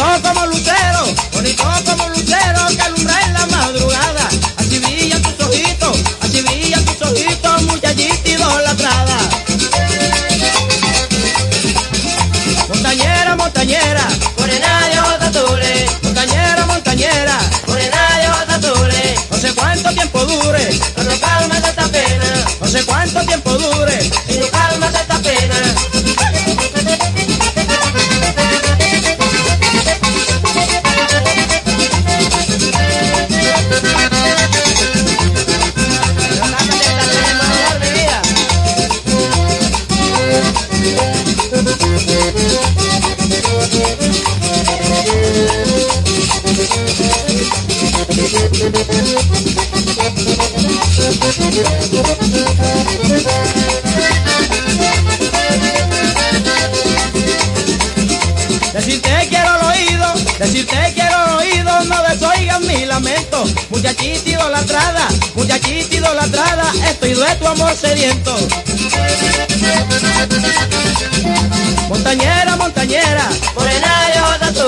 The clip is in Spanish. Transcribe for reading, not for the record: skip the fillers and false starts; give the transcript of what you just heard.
bonito como lucero que alumbra en la madrugada. Así brillan tus ojitos, muchachita idolatrada. Montañera, montañera, morena de ojos azules. Montañera, montañera, morena de ojos azules. No sé cuánto tiempo dure, no calma de esta pena. No sé cuánto tiempo dure, si no calma de esta pena. Decirte quiero al oído, no desoigan mi lamento. Muchachita idolatrada, estoy de tu amor sediento. Montañera, montañera, morena de ojos azules.